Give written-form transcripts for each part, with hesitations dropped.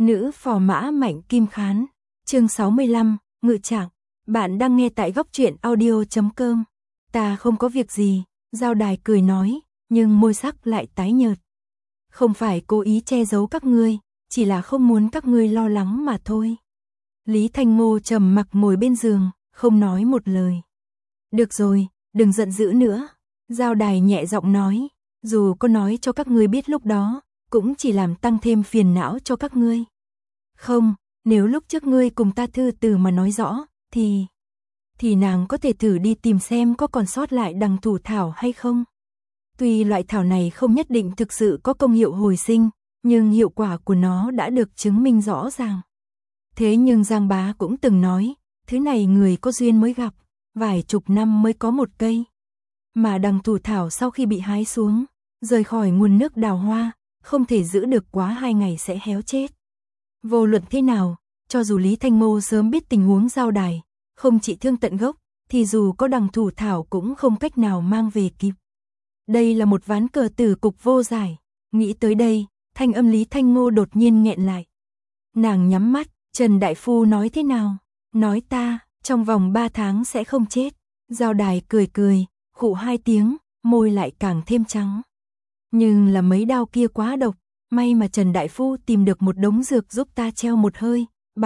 Nữ phò mã Mạnh Kim Khán. Chương 65, Ngự Trạng. Bạn đang nghe tại góc truyện audio.com. Ta không có việc gì, Giao Đài cười nói, nhưng môi sắc lại tái nhợt. Không phải cố ý che giấu các ngươi, chỉ là không muốn các ngươi lo lắng mà thôi. Lý Thanh Ngô trầm mặc ngồi bên giường, không nói một lời. Được rồi, đừng giận dữ nữa. Giao Đài nhẹ giọng nói, dù có nói cho các ngươi biết lúc đó, cũng chỉ làm tăng thêm phiền não cho các ngươi. Không, nếu lúc trước ngươi cùng ta thư từ mà nói rõ, thì nàng có thể thử đi tìm xem có còn sót lại đằng thủ thảo hay không. Tuy loại thảo này không nhất định thực sự có công hiệu hồi sinh, nhưng hiệu quả của nó đã được chứng minh rõ ràng. Thế nhưng Giang Bá cũng từng nói, thứ này người có duyên mới gặp, vài chục năm mới có một cây. Mà đằng thủ thảo sau khi bị hái xuống, rời khỏi nguồn nước đào hoa, không thể giữ được quá 2 ngày sẽ héo chết. Vô luận thế nào, cho dù Lý Thanh Ngô sớm biết tình huống Giao Đài, không trị thương tận gốc, thì dù có đằng thủ thảo cũng không cách nào mang về kịp. Đây là một ván cờ tử cục vô giải. Nghĩ tới đây, thanh âm Lý Thanh Ngô đột nhiên nghẹn lại. Nàng nhắm mắt, Trần Đại Phu nói thế nào? Nói ta, trong vòng 3 tháng sẽ không chết. Giao Đài cười cười, khụ 2 tiếng, môi lại càng thêm trắng. Nhưng là mấy đao kia quá độc, may mà Trần Đại Phu tìm được một đống dược giúp ta treo một hơi,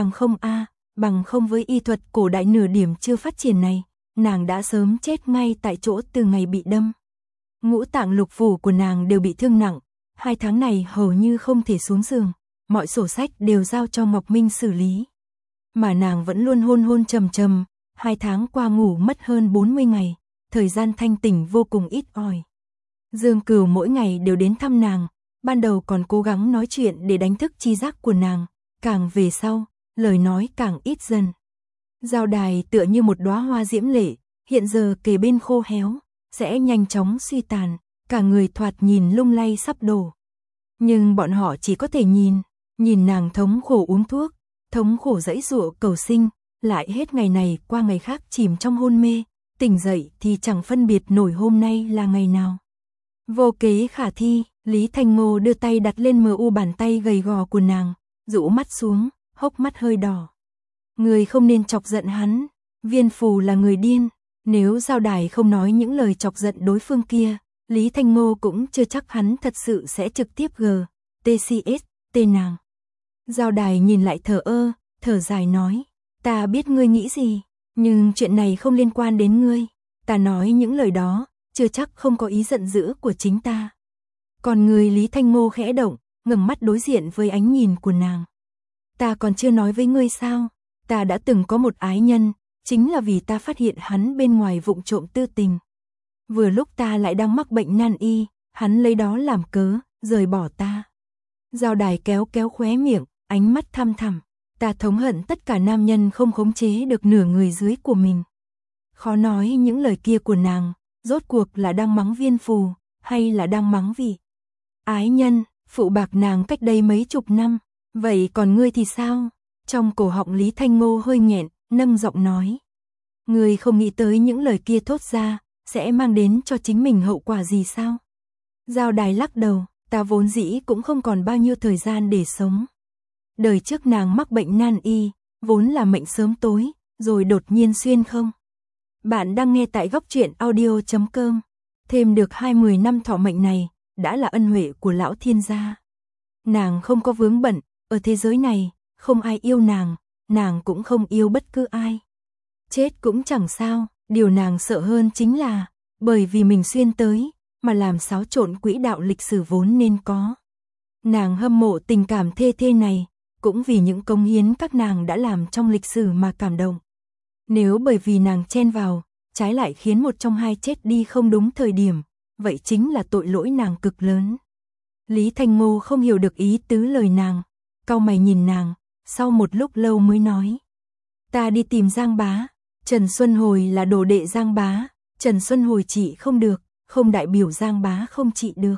bằng không với y thuật cổ đại nửa điểm chưa phát triển này, nàng đã sớm chết ngay tại chỗ từ ngày bị đâm. Ngũ tạng lục phủ của nàng đều bị thương nặng, 2 tháng này hầu như không thể xuống giường, mọi sổ sách đều giao cho Ngọc Minh xử lý. Mà nàng vẫn luôn hôn trầm trầm, 2 tháng qua ngủ mất hơn 40 ngày, thời gian thanh tỉnh vô cùng ít ỏi. Dương Cửu mỗi ngày đều đến thăm nàng, ban đầu còn cố gắng nói chuyện để đánh thức chi giác của nàng, càng về sau, lời nói càng ít dần. Giao Đài tựa như một đóa hoa diễm lệ, hiện giờ kề bên khô héo, sẽ nhanh chóng suy tàn, cả người thoạt nhìn lung lay sắp đổ. Nhưng bọn họ chỉ có thể nhìn nàng thống khổ uống thuốc, thống khổ giãy giụa cầu sinh, lại hết ngày này qua ngày khác chìm trong hôn mê, tỉnh dậy thì chẳng phân biệt nổi hôm nay là ngày nào. Vô kế khả thi, Lý Thanh Ngô đưa tay đặt lên mu bàn tay gầy gò của nàng, rũ mắt xuống, hốc mắt hơi đỏ. Người không nên chọc giận hắn, Viên Phù là người điên, nếu Giao Đài không nói những lời chọc giận đối phương kia, Lý Thanh Ngô cũng chưa chắc hắn thật sự sẽ trực tiếp TCS nàng. Giao Đài nhìn lại thở dài nói, ta biết ngươi nghĩ gì, nhưng chuyện này không liên quan đến ngươi, ta nói những lời đó, chưa chắc không có ý giận dữ của chính ta. Còn người Lý Thanh Ngô khẽ động, ngẩng mắt đối diện với ánh nhìn của nàng. Ta còn chưa nói với ngươi sao, ta đã từng có một ái nhân, chính là vì ta phát hiện hắn bên ngoài vụng trộm tư tình. Vừa lúc ta lại đang mắc bệnh nan y, hắn lấy đó làm cớ, rời bỏ ta. Giao Đài kéo khóe miệng, ánh mắt thăm thẳm, ta thống hận tất cả nam nhân không khống chế được nửa người dưới của mình. Khó nói những lời kia của nàng, rốt cuộc là đang mắng Viên Phù, hay là đang mắng vị ái nhân, phụ bạc nàng cách đây mấy chục năm, vậy còn ngươi thì sao? Trong cổ họng Lý Thanh Ngô hơi nghẹn, nâng giọng nói. Ngươi không nghĩ tới những lời kia thốt ra, sẽ mang đến cho chính mình hậu quả gì sao? Giao Đài lắc đầu, ta vốn dĩ cũng không còn bao nhiêu thời gian để sống. Đời trước nàng mắc bệnh nan y, vốn là mệnh sớm tối, rồi đột nhiên xuyên không. Bạn đang nghe tại góc truyện audio.com. Thêm được 20 năm thọ mệnh này, đã là ân huệ của lão thiên gia. Nàng không có vướng bận, ở thế giới này, không ai yêu nàng cũng không yêu bất cứ ai. Chết cũng chẳng sao, điều nàng sợ hơn chính là, bởi vì mình xuyên tới, mà làm xáo trộn quỹ đạo lịch sử vốn nên có. Nàng hâm mộ tình cảm thê này, cũng vì những công hiến các nàng đã làm trong lịch sử mà cảm động. Nếu bởi vì nàng chen vào, trái lại khiến một trong hai chết đi không đúng thời điểm, vậy chính là tội lỗi nàng cực lớn. Lý Thanh Ngô không hiểu được ý tứ lời nàng, cau mày nhìn nàng, sau một lúc lâu mới nói. Ta đi tìm Giang Bá, Trần Xuân Hồi là đồ đệ Giang Bá, Trần Xuân Hồi trị không được, không đại biểu Giang Bá không trị được.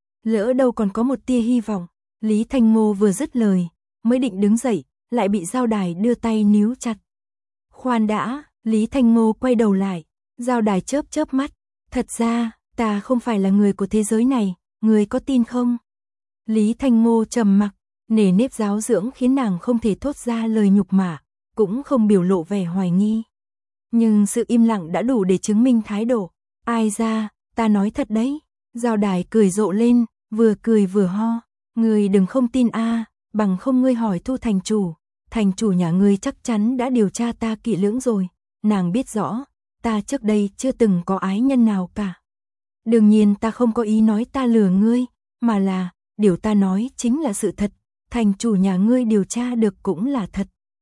Lỡ đâu còn có một tia hy vọng. Lý Thanh Ngô vừa dứt lời, mới định đứng dậy, lại bị Giao Đài đưa tay níu chặt. Khoan đã, Lý Thanh Ngô quay đầu lại, Giao Đài chớp mắt, thật ra, ta không phải là người của thế giới này, người có tin không? Lý Thanh Ngô trầm mặc, Nề nếp giáo dưỡng khiến nàng không thể thốt ra lời nhục mạ, cũng không biểu lộ vẻ hoài nghi. Nhưng sự im lặng đã đủ để chứng minh thái độ. Ai ra, ta nói thật đấy. Giao Đài cười rộ lên, vừa cười vừa ho. Ngươi đừng không tin a, bằng không ngươi hỏi Thu thành chủ nhà ngươi chắc chắn đã điều tra ta kỹ lưỡng rồi. Nàng biết rõ, ta trước đây chưa từng có ái nhân nào cả. Đương nhiên ta không có ý nói ta lừa ngươi, mà là, điều ta nói chính là sự thật, thành chủ nhà ngươi điều tra được cũng là thật.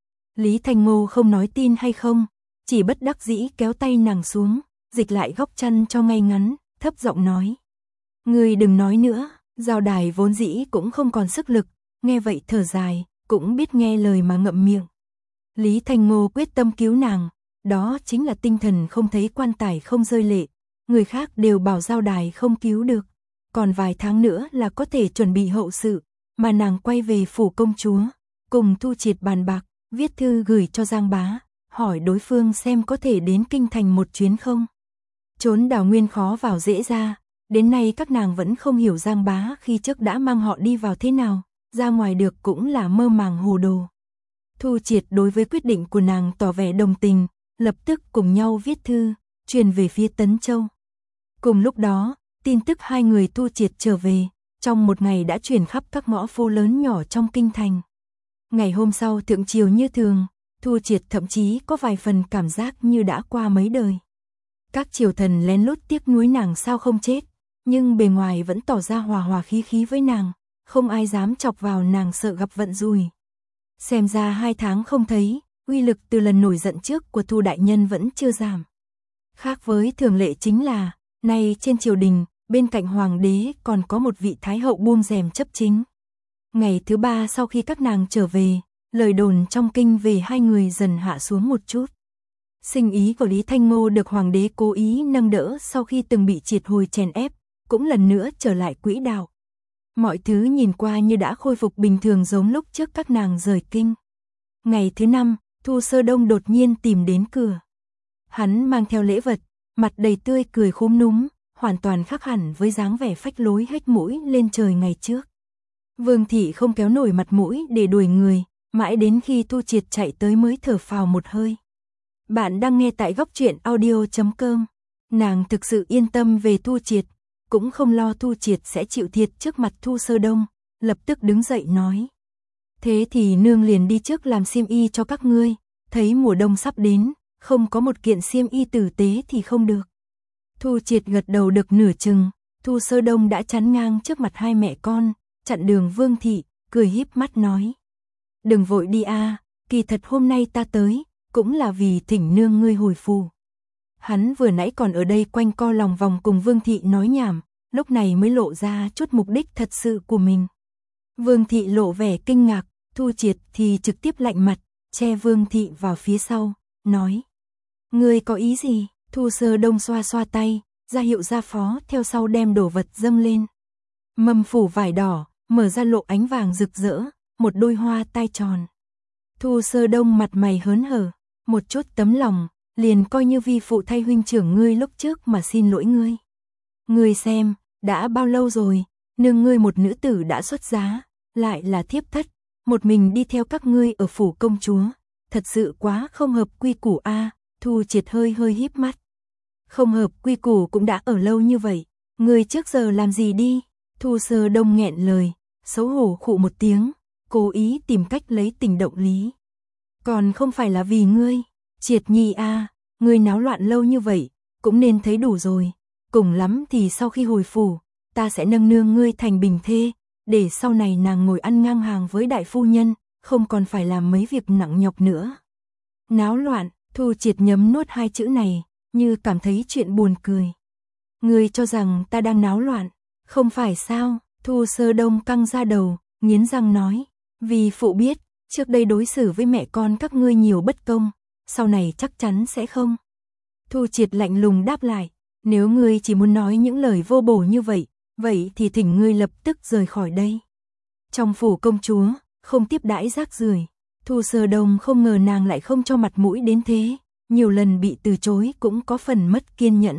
Lý Thanh Ngô không nói tin hay không, chỉ bất đắc dĩ kéo tay nàng xuống, dịch lại góc chăn cho ngay ngắn, thấp giọng nói. Ngươi đừng nói nữa. Giao Đài vốn dĩ cũng không còn sức lực, nghe vậy thở dài, cũng biết nghe lời mà ngậm miệng. Lý Thanh Ngô quyết tâm cứu nàng, đó chính là tinh thần không thấy quan tài không rơi lệ, người khác đều bảo Giao Đài không cứu được, còn vài tháng nữa là có thể chuẩn bị hậu sự, mà nàng quay về phủ công chúa, cùng Thu Triệt bàn bạc, viết thư gửi cho Giang Bá, hỏi đối phương xem có thể đến kinh thành một chuyến không. Trốn Đào Nguyên khó vào dễ ra. Đến nay các nàng vẫn không hiểu Giang Bá khi trước đã mang họ đi vào thế nào, ra ngoài được cũng là mơ màng hồ đồ. Thu Triệt đối với quyết định của nàng tỏ vẻ đồng tình, lập tức cùng nhau viết thư, truyền về phía Tấn Châu. Cùng lúc đó, tin tức hai người Thu Triệt trở về, trong một ngày đã truyền khắp các ngõ phố lớn nhỏ trong kinh thành. Ngày hôm sau thượng triều như thường, Thu Triệt thậm chí có vài phần cảm giác như đã qua mấy đời. Các triều thần lén lút tiếc nuối nàng sao không chết, nhưng bề ngoài vẫn tỏ ra hòa hòa khí khí với nàng, không ai dám chọc vào nàng sợ gặp vận rủi. Xem ra 2 tháng không thấy, uy lực từ lần nổi giận trước của Thu đại nhân vẫn chưa giảm. Khác với thường lệ chính là, nay trên triều đình, bên cạnh hoàng đế còn có một vị thái hậu buông rèm chấp chính. Ngày thứ 3 sau khi các nàng trở về, lời đồn trong kinh về hai người dần hạ xuống một chút. Sinh ý của Lý Thanh Ngô được hoàng đế cố ý nâng đỡ sau khi từng bị triệt hồi chèn ép, cũng lần nữa trở lại quỹ đạo. Mọi thứ nhìn qua như đã khôi phục bình thường giống lúc trước các nàng rời kinh. Ngày thứ 5, Thu Sơ Đông đột nhiên tìm đến cửa. Hắn mang theo lễ vật, mặt đầy tươi cười khúm núm, hoàn toàn khác hẳn với dáng vẻ phách lối hếch mũi lên trời ngày trước. Vương thị không kéo nổi mặt mũi để đuổi người, mãi đến khi Thu Triệt chạy tới mới thở phào một hơi. Bạn đang nghe tại góc truyện audio.com. Nàng thực sự yên tâm về Thu Triệt, cũng không lo Thu Triệt sẽ chịu thiệt trước mặt Thu Sơ Đông, lập tức đứng dậy nói. Thế thì nương liền đi trước làm xiêm y cho các ngươi, thấy mùa đông sắp đến, không có một kiện xiêm y tử tế thì không được. Thu Triệt gật đầu được nửa chừng, Thu Sơ Đông đã chắn ngang trước mặt hai mẹ con, chặn đường Vương thị, cười híp mắt nói. Đừng vội đi a, kỳ thật hôm nay ta tới, cũng là vì thỉnh nương ngươi hồi phù. Hắn vừa nãy còn ở đây quanh co lòng vòng cùng Vương thị nói nhảm, lúc này mới lộ ra chút mục đích thật sự của mình. Vương thị lộ vẻ kinh ngạc, Thu Triệt thì trực tiếp lạnh mặt, che Vương thị vào phía sau, nói. Ngươi có ý gì? Thu Sơ Đông xoa xoa tay, ra hiệu gia phó theo sau đem đồ vật dâng lên. Mâm phủ vải đỏ, mở ra lộ ánh vàng rực rỡ, một đôi hoa tai tròn. Thu Sơ Đông mặt mày hớn hở, một chút tấm lòng, liền coi như vi phụ thay huynh trưởng ngươi lúc trước mà xin lỗi ngươi. Ngươi xem, đã bao lâu rồi, nương ngươi một nữ tử đã xuất giá, lại là thiếp thất, một mình đi theo các ngươi ở phủ công chúa, thật sự quá không hợp quy củ a. Thu Triệt hơi híp mắt. Không hợp quy củ cũng đã ở lâu như vậy, ngươi trước giờ làm gì đi? Thu Sơ Đông nghẹn lời, xấu hổ khụ một tiếng, cố ý tìm cách lấy tình động lý. Còn không phải là vì ngươi, Triệt nhi a, ngươi náo loạn lâu như vậy, cũng nên thấy đủ rồi, cùng lắm thì sau khi hồi phủ, ta sẽ nâng nương ngươi thành bình thê, để sau này nàng ngồi ăn ngang hàng với đại phu nhân, không còn phải làm mấy việc nặng nhọc nữa. Náo loạn, Thu Triệt nhấm nuốt hai chữ này, như cảm thấy chuyện buồn cười. Ngươi cho rằng ta đang náo loạn, không phải sao? Thu Sơ Đông căng ra đầu, nghiến răng nói, vì phụ biết, trước đây đối xử với mẹ con các ngươi nhiều bất công, sau này chắc chắn sẽ không. Thu Triệt lạnh lùng đáp lại, nếu ngươi chỉ muốn nói những lời vô bổ như vậy, vậy thì thỉnh ngươi lập tức rời khỏi đây. Trong phủ công chúa, không tiếp đãi rác rưởi. Thu Sơ Đông không ngờ nàng lại không cho mặt mũi đến thế, nhiều lần bị từ chối cũng có phần mất kiên nhẫn.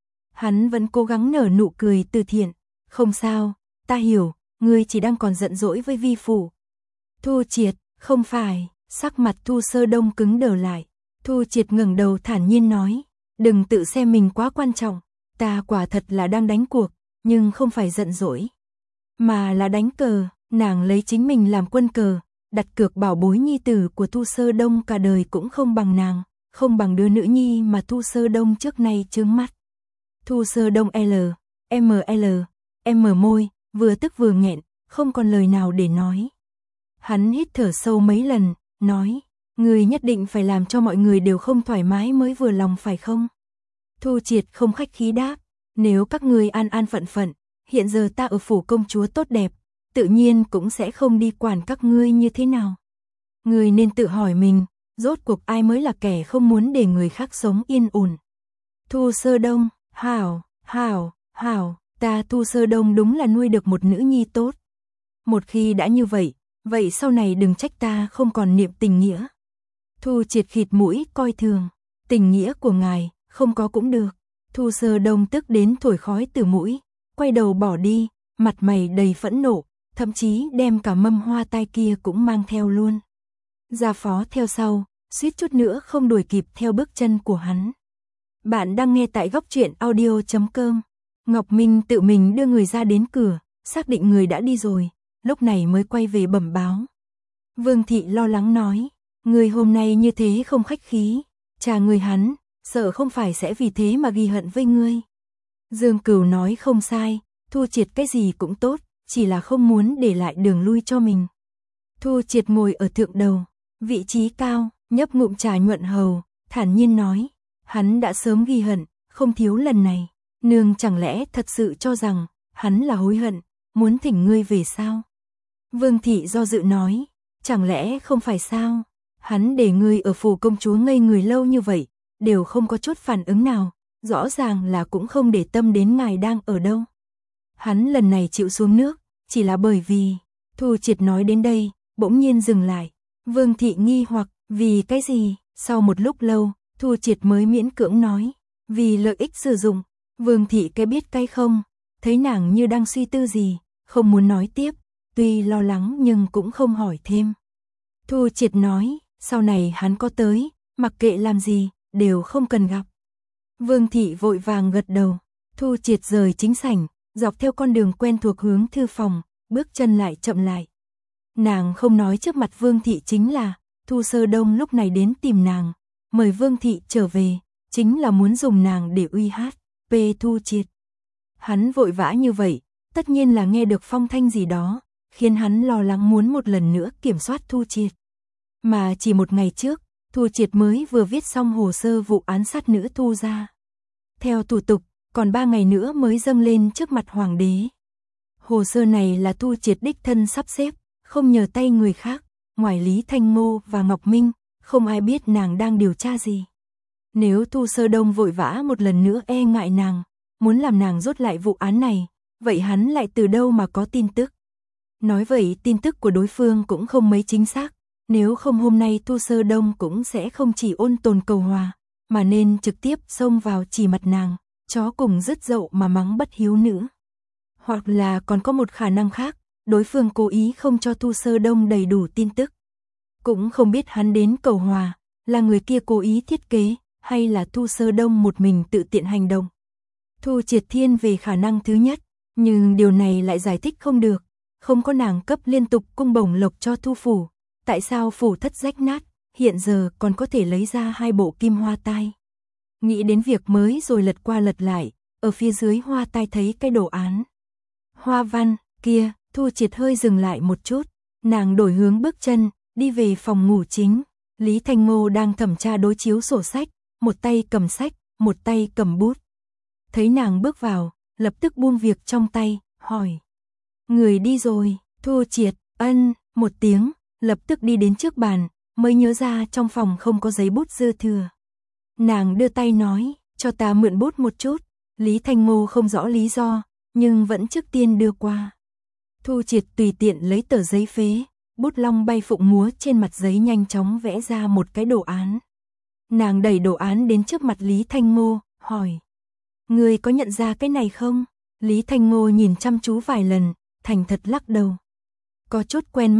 Hắn vẫn cố gắng nở nụ cười từ thiện, không sao, ta hiểu, ngươi chỉ đang còn giận dỗi với vi phụ, Thu Triệt, không phải, sắc mặt Thu Sơ Đông cứng đờ lại. Thu Triệt ngẩng đầu thản nhiên nói, đừng tự xem mình quá quan trọng, ta quả thật là đang đánh cuộc, nhưng không phải giận dỗi, mà là đánh cờ. Nàng lấy chính mình làm quân cờ, đặt cược bảo bối nhi tử của Thu Sơ Đông cả đời cũng không bằng nàng, không bằng đứa nữ nhi mà Thu Sơ Đông trước nay trướng mắt. Thu Sơ Đông M môi, vừa tức vừa nghẹn, không còn lời nào để nói. Hắn hít thở sâu mấy lần, nói, người nhất định phải làm cho mọi người đều không thoải mái mới vừa lòng phải không? Thu Triệt không khách khí đáp, nếu các ngươi an an phận phận, hiện giờ ta ở phủ công chúa tốt đẹp, tự nhiên cũng sẽ không đi quản các ngươi như thế nào. Ngươi nên tự hỏi mình, rốt cuộc ai mới là kẻ không muốn để người khác sống yên ổn. Thu Sơ Đông, hảo, ta Thu Sơ Đông đúng là nuôi được một nữ nhi tốt. Một khi đã như vậy, vậy sau này đừng trách ta không còn niệm tình nghĩa. Thu Triệt khịt mũi coi thường, tình nghĩa của ngài, không có cũng được. Thu Sơ Đông tức đến thổi khói từ mũi, quay đầu bỏ đi, mặt mày đầy phẫn nộ, thậm chí đem cả mâm hoa tai kia cũng mang theo luôn. Gia Phó theo sau, suýt chút nữa không đuổi kịp theo bước chân của hắn. Bạn đang nghe tại góc truyện audio.com. Ngọc Minh tự mình đưa người ra đến cửa, xác định người đã đi rồi, lúc này mới quay về bẩm báo. Vương Thị lo lắng nói, người hôm nay như thế không khách khí, cha người hắn, sợ không phải sẽ vì thế mà ghi hận với ngươi. Dương Cửu nói không sai, Thu Triệt cái gì cũng tốt, chỉ là không muốn để lại đường lui cho mình. Thu Triệt ngồi ở thượng đầu, vị trí cao, nhấp ngụm trà nhuận hầu, thản nhiên nói, hắn đã sớm ghi hận, không thiếu lần này. Nương chẳng lẽ thật sự cho rằng hắn là hối hận, muốn thỉnh ngươi về sao? Vương Thị do dự nói, chẳng lẽ không phải sao? Hắn để ngươi ở phủ công chúa ngây người lâu như vậy, đều không có chút phản ứng nào, rõ ràng là cũng không để tâm đến ngài đang ở đâu. Hắn lần này chịu xuống nước, chỉ là bởi vì, Thu Triệt nói đến đây, bỗng nhiên dừng lại. Vương Thị nghi hoặc, vì cái gì? Sau một lúc lâu, Thu Triệt mới miễn cưỡng nói, vì lợi ích sử dụng. Vương Thị cái biết cái không, thấy nàng như đang suy tư gì, không muốn nói tiếp, tuy lo lắng nhưng cũng không hỏi thêm. Thu Triệt nói, sau này hắn có tới, mặc kệ làm gì, đều không cần gặp. Vương Thị vội vàng gật đầu, Thu Triệt rời chính sảnh, dọc theo con đường quen thuộc hướng thư phòng, bước chân lại chậm lại. Nàng không nói trước mặt Vương Thị chính là, Thu Sơ Đông lúc này đến tìm nàng, mời Vương Thị trở về, chính là muốn dùng nàng để uy hát. Thu Triệt. Hắn vội vã như vậy, tất nhiên là nghe được phong thanh gì đó, khiến hắn lo lắng muốn một lần nữa kiểm soát Thu Triệt. Mà chỉ một ngày trước, Thu Triệt mới vừa viết xong hồ sơ vụ án sát nữ Thu gia. Theo thủ tục, còn 3 ngày nữa mới dâng lên trước mặt hoàng đế. Hồ sơ này là Thu Triệt đích thân sắp xếp, không nhờ tay người khác, ngoài Lý Thanh Ngô và Ngọc Minh, không ai biết nàng đang điều tra gì. Nếu Thu Sơ Đông vội vã một lần nữa e ngại nàng, muốn làm nàng rút lại vụ án này, vậy hắn lại từ đâu mà có tin tức? Nói vậy tin tức của đối phương cũng không mấy chính xác, nếu không hôm nay Thu Sơ Đông cũng sẽ không chỉ ôn tồn cầu hòa, mà nên trực tiếp xông vào chỉ mặt nàng, chó cùng dứt dậu mà mắng bất hiếu nữ. Hoặc là còn có một khả năng khác, đối phương cố ý không cho Thu Sơ Đông đầy đủ tin tức. Cũng không biết hắn đến cầu hòa, là người kia cố ý thiết kế, hay là Thu Sơ Đông một mình tự tiện hành động. Thu Triệt thiên về khả năng thứ nhất, nhưng điều này lại giải thích không được, không có nàng cấp liên tục cung bổng lộc cho Thu phủ, tại sao phủ thất rách nát, hiện giờ còn có thể lấy ra 2 bộ kim hoa tai. Nghĩ đến việc mới rồi lật qua lật lại, ở phía dưới hoa tai thấy cái đồ án. Hoa văn, kia, Thu Triệt hơi dừng lại một chút, nàng đổi hướng bước chân, đi về phòng ngủ chính. Lý Thanh Ngô đang thẩm tra đối chiếu sổ sách, một tay cầm sách, một tay cầm bút. Thấy nàng bước vào, lập tức buông việc trong tay, hỏi. Người đi rồi, Thu Triệt, ân, một tiếng, lập tức đi đến trước bàn, mới nhớ ra trong phòng không có giấy bút dư thừa. Nàng đưa tay nói, cho ta mượn bút một chút. Lý Thanh Ngô không rõ lý do, nhưng vẫn trước tiên đưa qua. Thu Triệt tùy tiện lấy tờ giấy phế, bút long bay phụng múa trên mặt giấy nhanh chóng vẽ ra một cái đồ án. Nàng đẩy đồ án đến trước mặt Lý Thanh Ngô, hỏi. Người có nhận ra cái này không? Lý Thanh Ngô nhìn chăm chú vài lần, thành thật lắc đầu. Có chút quen mắt,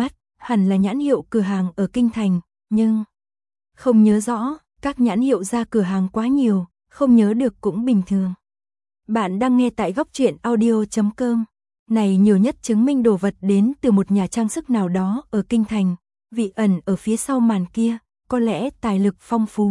hẳn là nhãn hiệu cửa hàng ở Kinh Thành, nhưng không nhớ rõ, các nhãn hiệu ra cửa hàng quá nhiều, không nhớ được cũng bình thường. Bạn đang nghe tại góc truyện audio.com. Này nhiều nhất chứng minh đồ vật đến từ một nhà trang sức nào đó ở Kinh Thành, vị ẩn ở phía sau màn kia, có lẽ tài lực phong phú.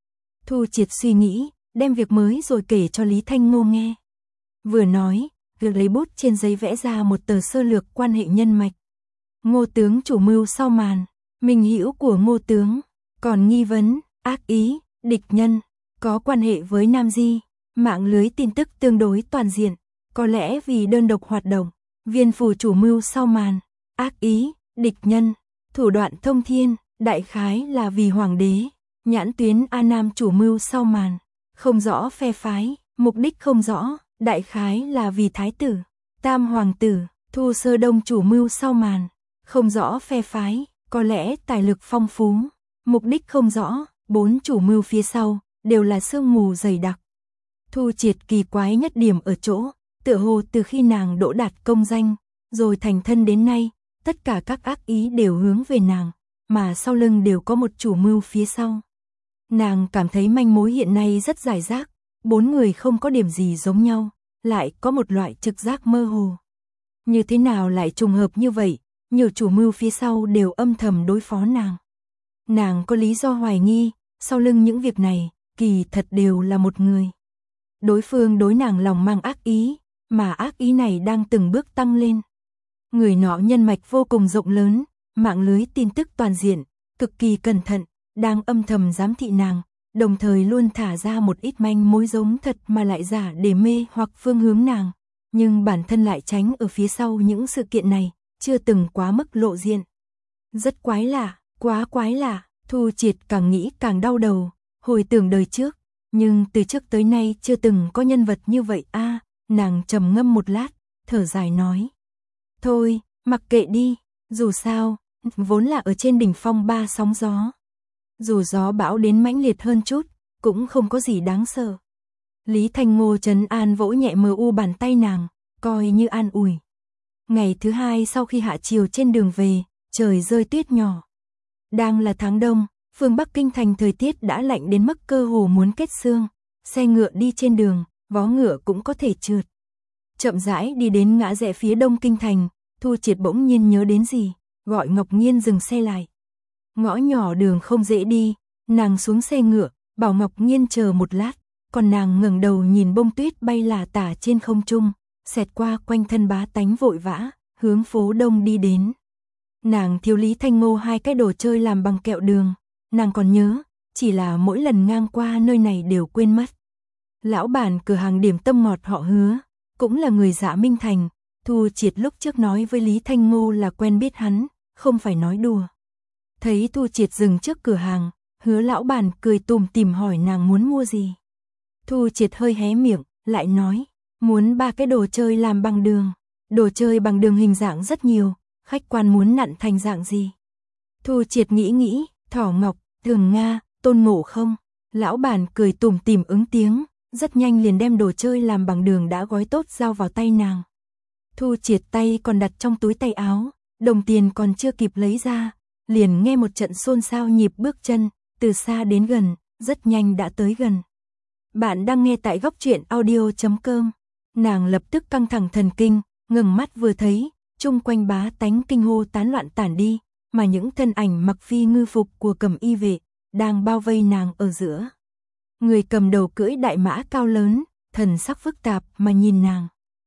Thu Triệt suy nghĩ, đem việc mới rồi kể cho Lý Thanh Ngô nghe. Vừa nói, việc lấy bút trên giấy vẽ ra một tờ sơ lược quan hệ nhân mạch. Ngô tướng chủ mưu sau màn, minh hữu của Ngô tướng, còn nghi vấn, ác ý, địch nhân, có quan hệ với Nam Di, mạng lưới tin tức tương đối toàn diện, có lẽ vì đơn độc hoạt động, Viên phủ chủ mưu sau màn, ác ý, địch nhân, thủ đoạn thông thiên, đại khái là vì hoàng đế, Nhãn Tuyến A Nam chủ mưu sau màn, không rõ phe phái, mục đích không rõ, đại khái là vì thái tử, Tam hoàng tử, Thu Sơ Đông chủ mưu sau màn, không rõ phe phái, có lẽ tài lực phong phú, mục đích không rõ, 4 chủ mưu phía sau đều là sương mù dày đặc. Thu Triệt kỳ quái nhất điểm ở chỗ, tựa hồ từ khi nàng đỗ đạt công danh, rồi thành thân đến nay, tất cả các ác ý đều hướng về nàng, mà sau lưng đều có một chủ mưu phía sau. Nàng cảm thấy manh mối hiện nay rất rải rác, 4 người không có điểm gì giống nhau, lại có một loại trực giác mơ hồ. Như thế nào lại trùng hợp như vậy, nhiều chủ mưu phía sau đều âm thầm đối phó nàng. Nàng có lý do hoài nghi, sau lưng những việc này, kỳ thật đều là một người. Đối phương đối nàng lòng mang ác ý, mà ác ý này đang từng bước tăng lên. Người nọ nhân mạch vô cùng rộng lớn, mạng lưới tin tức toàn diện, cực kỳ cẩn thận, đang âm thầm giám thị nàng, đồng thời luôn thả ra một ít manh mối giống thật mà lại giả để mê hoặc phương hướng nàng, nhưng bản thân lại tránh ở phía sau những sự kiện này, chưa từng quá mức lộ diện. Rất quái lạ, quá quái lạ, Thu Triệt càng nghĩ càng đau đầu, hồi tưởng đời trước, nhưng từ trước tới nay chưa từng có nhân vật như vậy a. Nàng trầm ngâm một lát, thở dài nói. Thôi, mặc kệ đi, dù sao, vốn là ở trên đỉnh phong 3 sóng gió. Dù gió bão đến mãnh liệt hơn chút, cũng không có gì đáng sợ. Lý Thanh Ngô trấn an vỗ nhẹ mờ u bàn tay nàng, coi như an ủi. Ngày thứ hai sau khi hạ chiều trên đường về, trời rơi tuyết nhỏ. Đang là tháng đông, phương Bắc Kinh Thành thời tiết đã lạnh đến mức cơ hồ muốn kết xương, xe ngựa đi trên đường, vó ngựa cũng có thể trượt. Chậm rãi đi đến ngã rẽ phía đông Kinh Thành, Thu Triệt bỗng nhiên nhớ đến gì, gọi Ngọc Nghiên dừng xe lại. Ngõ nhỏ đường không dễ đi, nàng xuống xe ngựa, bảo Ngọc Nghiên chờ một lát, còn nàng ngẩng đầu nhìn bông tuyết bay lả tả trên không trung, xẹt qua quanh thân bá tánh vội vã, hướng phố đông đi đến. Nàng thiếu Lý Thanh Ngô 2 cái đồ chơi làm bằng kẹo đường, nàng còn nhớ, chỉ là mỗi lần ngang qua nơi này đều quên mất. Lão bản cửa hàng điểm tâm ngọt họ Hứa, cũng là người Dạ Minh Thành, Thu Triệt lúc trước nói với Lý Thanh Ngô là quen biết hắn, không phải nói đùa. Thấy Thu Triệt dừng trước cửa hàng, Hứa lão bản cười tủm tỉm hỏi nàng muốn mua gì. Thu Triệt hơi hé miệng, lại nói, muốn 3 cái đồ chơi làm bằng đường. Đồ chơi bằng đường hình dạng rất nhiều, khách quan muốn nặn thành dạng gì. Thu Triệt nghĩ, Thỏ Ngọc, Thường Nga, Tôn Ngộ Không. Lão bản cười tủm tỉm ứng tiếng, rất nhanh liền đem đồ chơi làm bằng đường đã gói tốt giao vào tay nàng. Thu Triệt tay còn đặt trong túi tay áo, đồng tiền còn chưa kịp lấy ra, liền nghe một trận xôn xao nhịp bước chân, từ xa đến gần, rất nhanh đã tới gần. Bạn đang nghe tại góc truyện audio.com. Nàng lập tức căng thẳng thần kinh, ngẩng mắt vừa thấy, chung quanh bá tánh kinh hô tán loạn tản đi, mà những thân ảnh mặc phi ngư phục của Cẩm Y vệ đang bao vây nàng ở giữa. Người cầm đầu cưỡi đại mã cao lớn, thần sắc phức tạp mà nhìn nàng.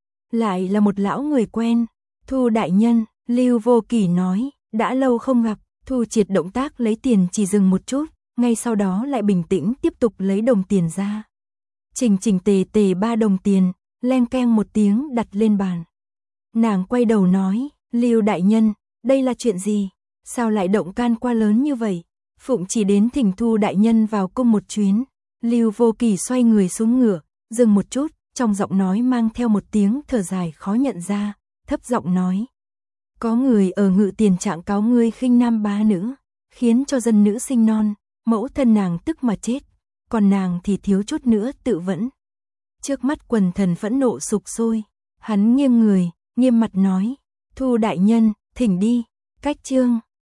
Lại là một lão người quen, Thu đại nhân, Lưu Vô Kỷ nói, đã lâu không gặp. Thu Triệt động tác lấy tiền chỉ dừng một chút, ngay sau đó lại bình tĩnh tiếp tục lấy đồng tiền ra. Chỉnh tề 3 đồng tiền, len keng một tiếng đặt lên bàn. Nàng quay đầu nói, Lưu đại nhân, đây là chuyện gì? Sao lại động can qua lớn như vậy? Phụng chỉ đến thỉnh Thu đại nhân vào cung một chuyến. Lưu Vô Kỷ xoay người xuống ngựa, dừng một chút, trong giọng nói mang theo một tiếng thở dài khó nhận ra, thấp giọng nói. Có người ở Ngự Tiền trạng cáo ngươi khinh nam bá nữ, khiến cho dân nữ sinh non, mẫu thân nàng tức mà chết, còn nàng thì thiếu chút nữa tự vẫn. Trước mắt quần thần phẫn nộ sục sôi, hắn nghiêng người, nghiêm mặt nói, Thu đại nhân, thỉnh đi, cách chương.